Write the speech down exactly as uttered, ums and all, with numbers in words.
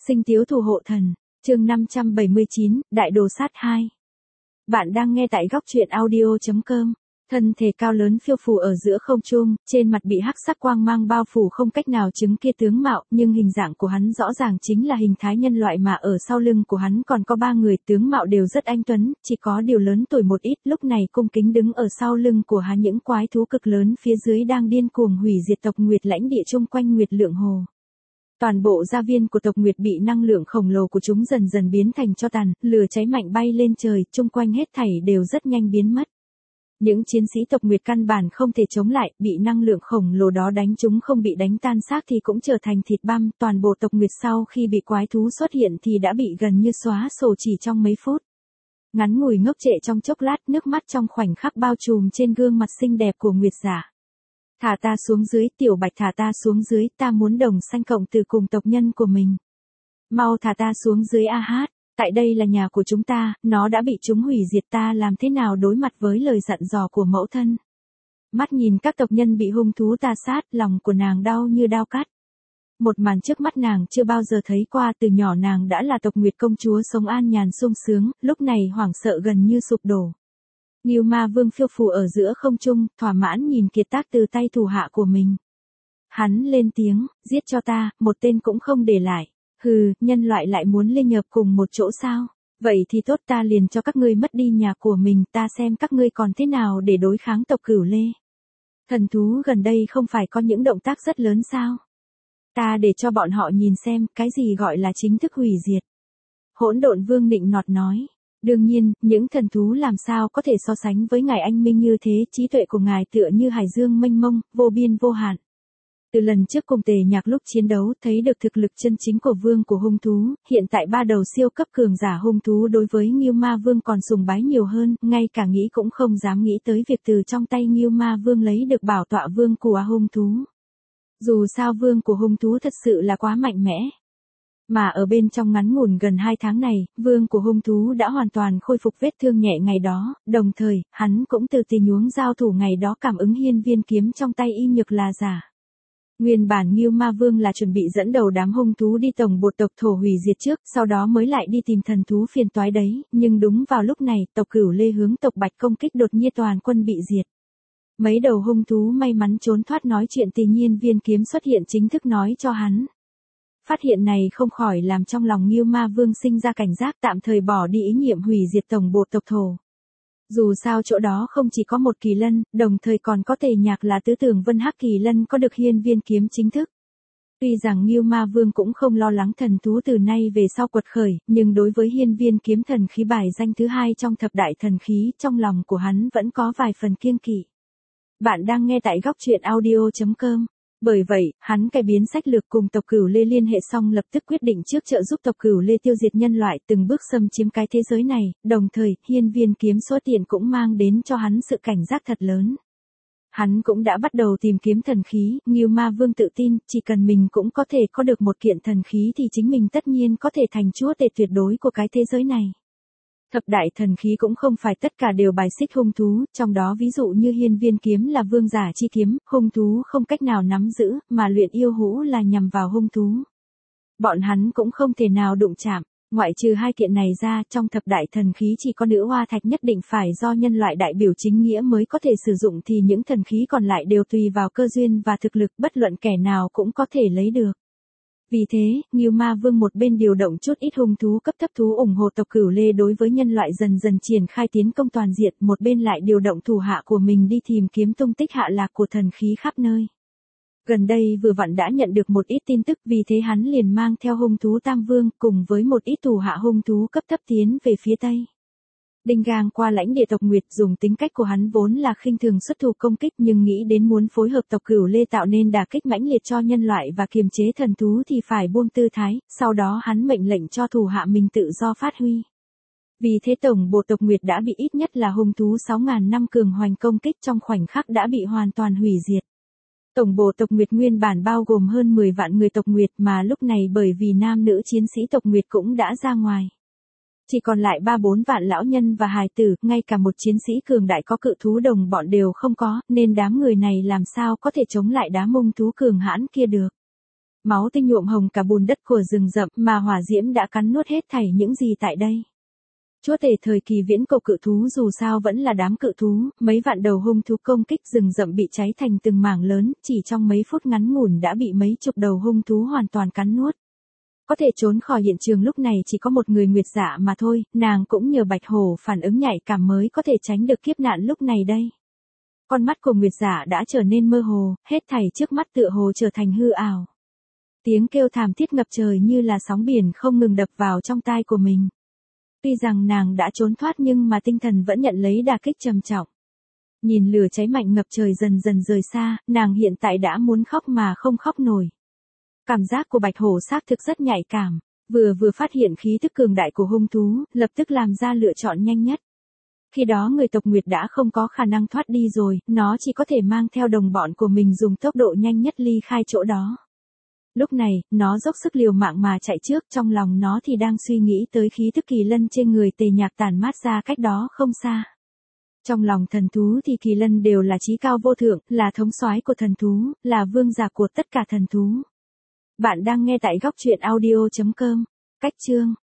Sinh tiếu thủ hộ thần, chương năm trăm bảy mươi chín, Đại đồ sát hai. Bạn đang nghe tại góc truyện audio chấm com. Thân thể cao lớn phiêu phù ở giữa không trung, trên mặt bị hắc sắc quang mang bao phủ không cách nào chứng kia tướng mạo, nhưng hình dạng của hắn rõ ràng chính là hình thái nhân loại mà ở sau lưng của hắn còn có ba người tướng mạo đều rất anh tuấn, chỉ có điều lớn tuổi một ít, lúc này cung kính đứng ở sau lưng của hắn những quái thú cực lớn phía dưới đang điên cuồng hủy diệt tộc Nguyệt lãnh địa chung quanh Nguyệt Lượng Hồ. Toàn bộ gia viên của tộc Nguyệt bị năng lượng khổng lồ của chúng dần dần biến thành tro tàn, lửa cháy mạnh bay lên trời, chung quanh hết thảy đều rất nhanh biến mất. Những chiến sĩ tộc Nguyệt căn bản không thể chống lại, bị năng lượng khổng lồ đó đánh chúng không bị đánh tan xác thì cũng trở thành thịt băm, toàn bộ tộc Nguyệt sau khi bị quái thú xuất hiện thì đã bị gần như xóa sổ chỉ trong mấy phút. Ngắn ngủi ngốc trệ trong chốc lát, nước mắt trong khoảnh khắc bao trùm trên gương mặt xinh đẹp của Nguyệt giả. Thả ta xuống dưới, tiểu bạch thả ta xuống dưới, ta muốn đồng sanh cộng từ cùng tộc nhân của mình. Mau thả ta xuống dưới a hát, tại đây là nhà của chúng ta, nó đã bị chúng hủy diệt, ta làm thế nào đối mặt với lời dặn dò của mẫu thân. Mắt nhìn các tộc nhân bị hung thú ta sát, lòng của nàng đau như đao cắt. Một màn trước mắt nàng chưa bao giờ thấy qua, từ nhỏ nàng đã là tộc Nguyệt công chúa sống an nhàn sung sướng, lúc này hoảng sợ gần như sụp đổ. Ngưu Ma Vương phiêu phù ở giữa không trung, thỏa mãn nhìn kiệt tác từ tay thủ hạ của mình. Hắn lên tiếng, giết cho ta, một tên cũng không để lại. Hừ, nhân loại lại muốn liên nhập cùng một chỗ sao? Vậy thì tốt, ta liền cho các ngươi mất đi nhà của mình, ta xem các ngươi còn thế nào để đối kháng tộc Cửu Lê. Thần thú gần đây không phải có những động tác rất lớn sao? Ta để cho bọn họ nhìn xem, cái gì gọi là chính thức hủy diệt. Hỗn Độn Vương nịnh nọt nói. Đương nhiên, những thần thú làm sao có thể so sánh với ngài anh minh như thế, trí tuệ của ngài tựa như hải dương mênh mông, vô biên vô hạn. Từ lần trước cùng Tề Nhạc lúc chiến đấu, thấy được thực lực chân chính của vương của hung thú, hiện tại ba đầu siêu cấp cường giả hung thú đối với Ngưu Ma Vương còn sùng bái nhiều hơn, ngay cả nghĩ cũng không dám nghĩ tới việc từ trong tay Ngưu Ma Vương lấy được bảo tọa vương của hung thú. Dù sao vương của hung thú thật sự là quá mạnh mẽ. Mà ở bên trong ngắn ngủn gần hai tháng này, vương của hung thú đã hoàn toàn khôi phục vết thương nhẹ ngày đó, đồng thời, hắn cũng từ tình huống giao thủ ngày đó cảm ứng hiên viên kiếm trong tay y nhược là giả. Nguyên bản Ngưu Ma Vương là chuẩn bị dẫn đầu đám hung thú đi tổng bộ tộc thổ hủy diệt trước, sau đó mới lại đi tìm thần thú phiền toái đấy, nhưng đúng vào lúc này, tộc Cửu Lê hướng tộc Bạch công kích đột nhiên toàn quân bị diệt. Mấy đầu hung thú may mắn trốn thoát nói chuyện thì nhiên viên kiếm xuất hiện chính thức nói cho hắn. Phát hiện này không khỏi làm trong lòng Ngưu Ma Vương sinh ra cảnh giác, tạm thời bỏ đi ý niệm hủy diệt tổng bộ tộc thổ. Dù sao chỗ đó không chỉ có một kỳ lân, đồng thời còn có Tề Nhạc là tứ tưởng vân hắc kỳ lân có được hiên viên kiếm chính thức. Tuy rằng Ngưu Ma Vương cũng không lo lắng thần thú từ nay về sau quật khởi, nhưng đối với hiên viên kiếm thần khí bài danh thứ hai trong thập đại thần khí, trong lòng của hắn vẫn có vài phần kiêng kỵ. Bạn đang nghe tại góc truyện audio chấm com. Bởi vậy, hắn cải biến sách lược cùng tộc Cửu Lê liên hệ xong lập tức quyết định trước trợ giúp tộc Cửu Lê tiêu diệt nhân loại từng bước xâm chiếm cái thế giới này, đồng thời, hiên viên kiếm xuất hiện cũng mang đến cho hắn sự cảnh giác thật lớn. Hắn cũng đã bắt đầu tìm kiếm thần khí, Ngưu Ma Vương tự tin, chỉ cần mình cũng có thể có được một kiện thần khí thì chính mình tất nhiên có thể thành chúa tể tuyệt đối của cái thế giới này. Thập đại thần khí cũng không phải tất cả đều bài xích hung thú, trong đó ví dụ như hiên viên kiếm là vương giả chi kiếm, hung thú không cách nào nắm giữ, mà luyện yêu hũ là nhằm vào hung thú. Bọn hắn cũng không thể nào đụng chạm, ngoại trừ hai kiện này ra, trong thập đại thần khí chỉ có nữ hoa thạch nhất định phải do nhân loại đại biểu chính nghĩa mới có thể sử dụng thì những thần khí còn lại đều tùy vào cơ duyên và thực lực bất luận kẻ nào cũng có thể lấy được. Vì thế, Ngưu Ma Vương một bên điều động chút ít hung thú cấp thấp thú ủng hộ tộc Cửu Lê đối với nhân loại dần dần triển khai tiến công toàn diện, một bên lại điều động thủ hạ của mình đi tìm kiếm tung tích hạ lạc của thần khí khắp nơi. Gần đây vừa vặn đã nhận được một ít tin tức, vì thế hắn liền mang theo hung thú Tam Vương cùng với một ít thủ hạ hung thú cấp thấp tiến về phía Tây. Đinh gang qua lãnh địa tộc Nguyệt, dùng tính cách của hắn vốn là khinh thường xuất thủ công kích nhưng nghĩ đến muốn phối hợp tộc Cửu Lê tạo nên đả kích mãnh liệt cho nhân loại và kiềm chế thần thú thì phải buông tư thái, sau đó hắn mệnh lệnh cho thủ hạ mình tự do phát huy. Vì thế tổng bộ tộc Nguyệt đã bị ít nhất là hung thú sáu nghìn năm cường hoành công kích trong khoảnh khắc đã bị hoàn toàn hủy diệt. Tổng bộ tộc Nguyệt nguyên bản bao gồm hơn mười vạn người tộc Nguyệt mà lúc này bởi vì nam nữ chiến sĩ tộc Nguyệt cũng đã ra ngoài. Chỉ còn lại ba bốn vạn lão nhân và hài tử, ngay cả một chiến sĩ cường đại có cự thú đồng bọn đều không có, nên đám người này làm sao có thể chống lại đám hung thú cường hãn kia được. Máu tươi nhuộm hồng cả bùn đất của rừng rậm mà hỏa diễm đã cắn nuốt hết thảy những gì tại đây. Chúa tể thời kỳ viễn cổ cự thú dù sao vẫn là đám cự thú, mấy vạn đầu hung thú công kích rừng rậm bị cháy thành từng mảng lớn, chỉ trong mấy phút ngắn ngủn đã bị mấy chục đầu hung thú hoàn toàn cắn nuốt. Có thể trốn khỏi hiện trường lúc này chỉ có một người Nguyệt Dạ mà thôi, nàng cũng nhờ Bạch Hổ phản ứng nhạy cảm mới có thể tránh được kiếp nạn lúc này đây. Con mắt của Nguyệt Dạ đã trở nên mơ hồ, hết thảy trước mắt tựa hồ trở thành hư ảo. Tiếng kêu thảm thiết ngập trời như là sóng biển không ngừng đập vào trong tai của mình. Tuy rằng nàng đã trốn thoát nhưng mà tinh thần vẫn nhận lấy đả kích trầm trọng. Nhìn lửa cháy mạnh ngập trời dần dần rời xa, nàng hiện tại đã muốn khóc mà không khóc nổi. Cảm giác của Bạch Hổ xác thực rất nhạy cảm, vừa vừa phát hiện khí tức cường đại của hung thú, lập tức làm ra lựa chọn nhanh nhất. Khi đó người tộc Nguyệt đã không có khả năng thoát đi rồi, nó chỉ có thể mang theo đồng bọn của mình dùng tốc độ nhanh nhất ly khai chỗ đó. Lúc này, nó dốc sức liều mạng mà chạy trước, trong lòng nó thì đang suy nghĩ tới khí tức kỳ lân trên người Tề Nhạc tản mát ra cách đó không xa. Trong lòng thần thú thì kỳ lân đều là chí cao vô thượng, là thống soái của thần thú, là vương giả của tất cả thần thú. Bạn đang nghe tại góc truyện audio chấm com. Cách chương